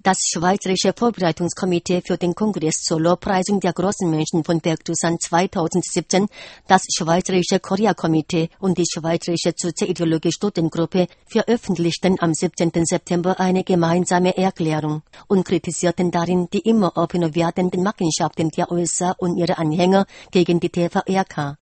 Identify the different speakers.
Speaker 1: Das Schweizerische Vorbereitungskomitee für den Kongress zur Lobpreisung der großen Menschen von Bergdusan 2017, das Schweizerische Korea-Komitee und die Schweizerische Soziideologie-Studiengruppe veröffentlichten am 17. September eine gemeinsame Erklärung und kritisierten darin die immer offener werdenden Machenschaften der USA und ihrer Anhänger gegen die TVRK.